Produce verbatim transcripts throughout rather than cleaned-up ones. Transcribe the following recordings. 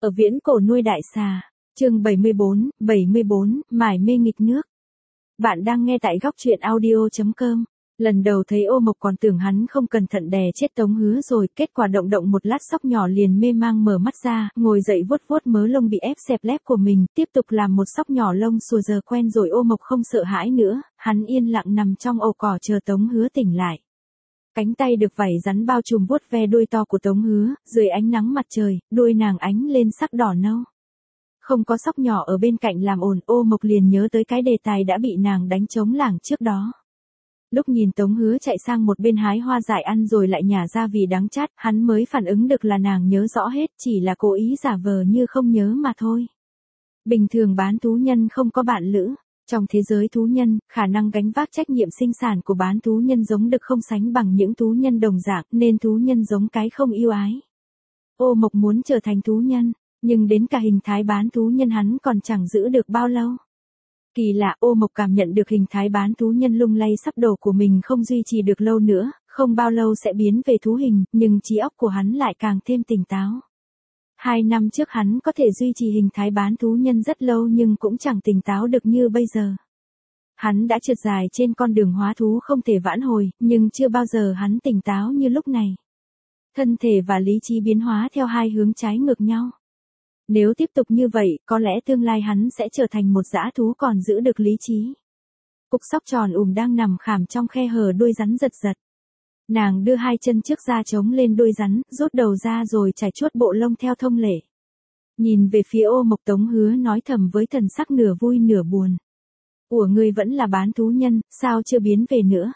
Ở viễn cổ nuôi đại xà. Chương bảy mươi bốn, bảy mươi bốn, mải mê nghịch nước. Bạn đang nghe tại góc truyện audio chấm com. Lần đầu thấy Ô Mộc còn tưởng hắn không cẩn thận đè chết Tống Hứa rồi, kết quả động động một lát sóc nhỏ liền mê mang mở mắt ra, ngồi dậy vuốt vuốt mớ lông bị ép xẹp lép của mình, tiếp tục làm một sóc nhỏ lông xùa giờ quen rồi Ô Mộc không sợ hãi nữa, hắn yên lặng nằm trong ổ cỏ chờ Tống Hứa tỉnh lại. Cánh tay được vảy rắn bao trùm vuốt ve đuôi to của Tống Hứa, dưới ánh nắng mặt trời, đuôi nàng ánh lên sắc đỏ nâu. Không có sóc nhỏ ở bên cạnh làm ồn, Ô Mộc liền nhớ tới cái đề tài đã bị nàng đánh trống lảng trước đó. Lúc nhìn Tống Hứa chạy sang một bên hái hoa dại ăn rồi lại nhả ra vì đắng chát, hắn mới phản ứng được là nàng nhớ rõ hết, chỉ là cố ý giả vờ như không nhớ mà thôi. Bình thường bán thú nhân không có bạn lữ. Trong thế giới thú nhân, khả năng gánh vác trách nhiệm sinh sản của bán thú nhân giống đực không sánh bằng những thú nhân đồng dạng, nên thú nhân giống cái không yêu ái. Ô Mộc muốn trở thành thú nhân, nhưng đến cả hình thái bán thú nhân hắn còn chẳng giữ được bao lâu. Kỳ lạ, Ô Mộc cảm nhận được hình thái bán thú nhân lung lay sắp đổ của mình không duy trì được lâu nữa, không bao lâu sẽ biến về thú hình, nhưng trí óc của hắn lại càng thêm tỉnh táo. Hai năm trước hắn có thể duy trì hình thái bán thú nhân rất lâu nhưng cũng chẳng tỉnh táo được như bây giờ. Hắn đã trượt dài trên con đường hóa thú không thể vãn hồi, nhưng chưa bao giờ hắn tỉnh táo như lúc này. Thân thể và lý trí biến hóa theo hai hướng trái ngược nhau. Nếu tiếp tục như vậy, có lẽ tương lai hắn sẽ trở thành một dã thú còn giữ được lý trí. Cục sóc tròn ùm đang nằm khảm trong khe hở đuôi rắn giật giật. Nàng đưa hai chân trước ra chống lên đuôi rắn, rút đầu ra rồi trải chuốt bộ lông theo thông lệ. Nhìn về phía Ô Mộc, Tống Hứa nói thầm với thần sắc nửa vui nửa buồn. Ủa, ngươi vẫn là bán thú nhân, sao chưa biến về nữa?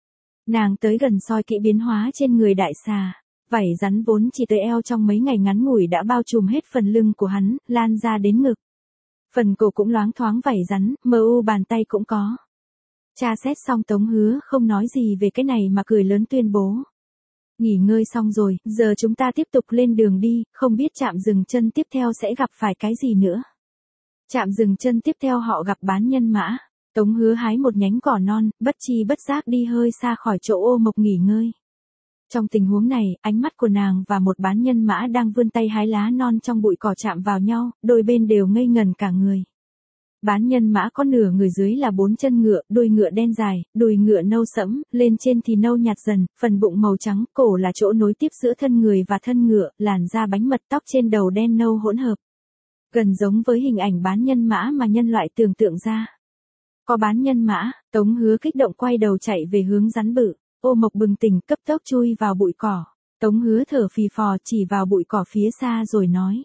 Nàng tới gần soi kỹ biến hóa trên người đại xà. Vảy rắn vốn chỉ tới eo trong mấy ngày ngắn ngủi đã bao trùm hết phần lưng của hắn, lan ra đến ngực. Phần cổ cũng loáng thoáng vảy rắn, mờ u bàn tay cũng có. Tra xét xong Tống Hứa không nói gì về cái này mà cười lớn tuyên bố. Nghỉ ngơi xong rồi, giờ chúng ta tiếp tục lên đường đi, không biết trạm dừng chân tiếp theo sẽ gặp phải cái gì nữa. Trạm dừng chân tiếp theo họ gặp bán nhân mã. Tống Hứa hái một nhánh cỏ non, bất chi bất giác đi hơi xa khỏi chỗ Ô Mộc nghỉ ngơi. Trong tình huống này, ánh mắt của nàng và một bán nhân mã đang vươn tay hái lá non trong bụi cỏ chạm vào nhau, đôi bên đều ngây ngần cả người. Bán nhân mã có nửa người dưới là bốn chân ngựa, đuôi ngựa đen dài, đùi ngựa nâu sẫm, lên trên thì nâu nhạt dần, phần bụng màu trắng, cổ là chỗ nối tiếp giữa thân người và thân ngựa, làn da bánh mật, tóc trên đầu đen nâu hỗn hợp. Gần giống với hình ảnh bán nhân mã mà nhân loại tưởng tượng ra. Có bán nhân mã, Tống Hứa kích động quay đầu chạy về hướng rắn bự. Ô Mộc bừng tỉnh cấp tốc chui vào bụi cỏ. Tống Hứa thở phì phò chỉ vào bụi cỏ phía xa rồi nói.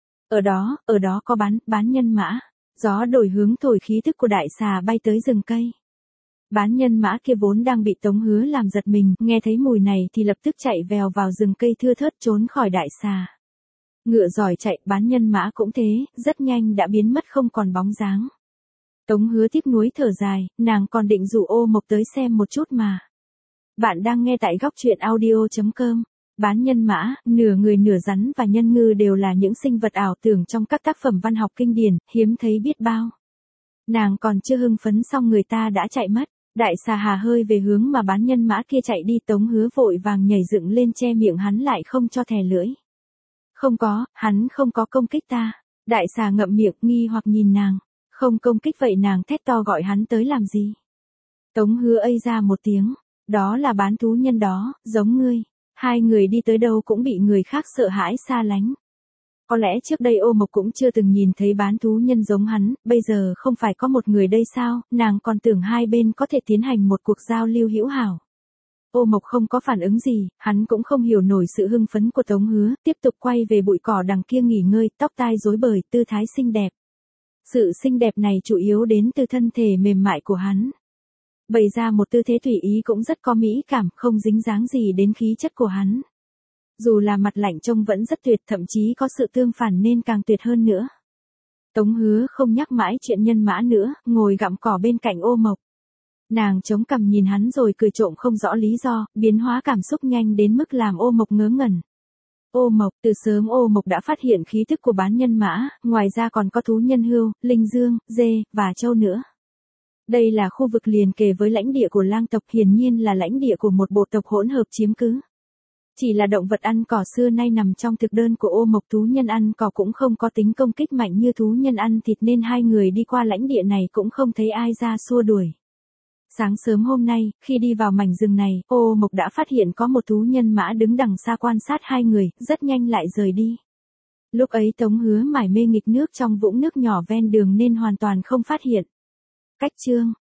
Ở đó, ở đó có bán, bán nhân mã. Gió đổi hướng thổi khí thức của đại xà bay tới rừng cây. Bán nhân mã kia vốn đang bị Tống Hứa làm giật mình, nghe thấy mùi này thì lập tức chạy vèo vào rừng cây thưa thớt trốn khỏi đại xà. Ngựa giỏi chạy, bán nhân mã cũng thế, rất nhanh đã biến mất không còn bóng dáng. Tống Hứa tiếc nuối thở dài, nàng còn định rủ Ô Mộc tới xem một chút mà. Bạn đang nghe tại góc truyện audio chấm com. Bán nhân mã, nửa người nửa rắn và nhân ngư đều là những sinh vật ảo tưởng trong các tác phẩm văn học kinh điển, hiếm thấy biết bao. Nàng còn chưa hưng phấn xong người ta đã chạy mất. Đại xà hà hơi về hướng mà bán nhân mã kia chạy đi, Tống Hứa vội vàng nhảy dựng lên che miệng hắn lại không cho thè lưỡi. Không có, hắn không có công kích ta. Đại xà ngậm miệng nghi hoặc nhìn nàng. Không công kích vậy nàng thét to gọi hắn tới làm gì? Tống Hứa ây ra một tiếng. Đó là bán thú nhân đó, giống ngươi. Hai người đi tới đâu cũng bị người khác sợ hãi xa lánh. Có lẽ trước đây Ô Mộc cũng chưa từng nhìn thấy bán thú nhân giống hắn, bây giờ không phải có một người đây sao, nàng còn tưởng hai bên có thể tiến hành một cuộc giao lưu hữu hảo. Ô Mộc không có phản ứng gì, hắn cũng không hiểu nổi sự hưng phấn của Tống Hứa, tiếp tục quay về bụi cỏ đằng kia nghỉ ngơi, tóc tai rối bời, tư thái xinh đẹp. Sự xinh đẹp này chủ yếu đến từ thân thể mềm mại của hắn. Bày ra một tư thế tùy ý cũng rất có mỹ cảm, không dính dáng gì đến khí chất của hắn. Dù là mặt lạnh trông vẫn rất tuyệt, thậm chí có sự tương phản nên càng tuyệt hơn nữa. Tống Hứa không nhắc mãi chuyện nhân mã nữa, ngồi gặm cỏ bên cạnh Ô Mộc. Nàng chống cằm nhìn hắn rồi cười trộm không rõ lý do, biến hóa cảm xúc nhanh đến mức làm Ô Mộc ngớ ngẩn. Ô Mộc, từ sớm Ô Mộc đã phát hiện khí thức của bán nhân mã, ngoài ra còn có thú nhân hươu, linh dương, dê, và trâu nữa. Đây là khu vực liền kề với lãnh địa của lang tộc, hiển nhiên là lãnh địa của một bộ tộc hỗn hợp chiếm cứ. Chỉ là động vật ăn cỏ xưa nay nằm trong thực đơn của ô mộc, thú nhân ăn cỏ cũng không có tính công kích mạnh như thú nhân ăn thịt nên hai người đi qua lãnh địa này cũng không thấy ai ra xua đuổi. Sáng sớm hôm nay, khi đi vào mảnh rừng này, ô mộc đã phát hiện có một thú nhân mã đứng đằng xa quan sát hai người, rất nhanh lại rời đi. Lúc ấy Tống Hứa mải mê nghịch nước trong vũng nước nhỏ ven đường nên hoàn toàn không phát hiện. Cách chương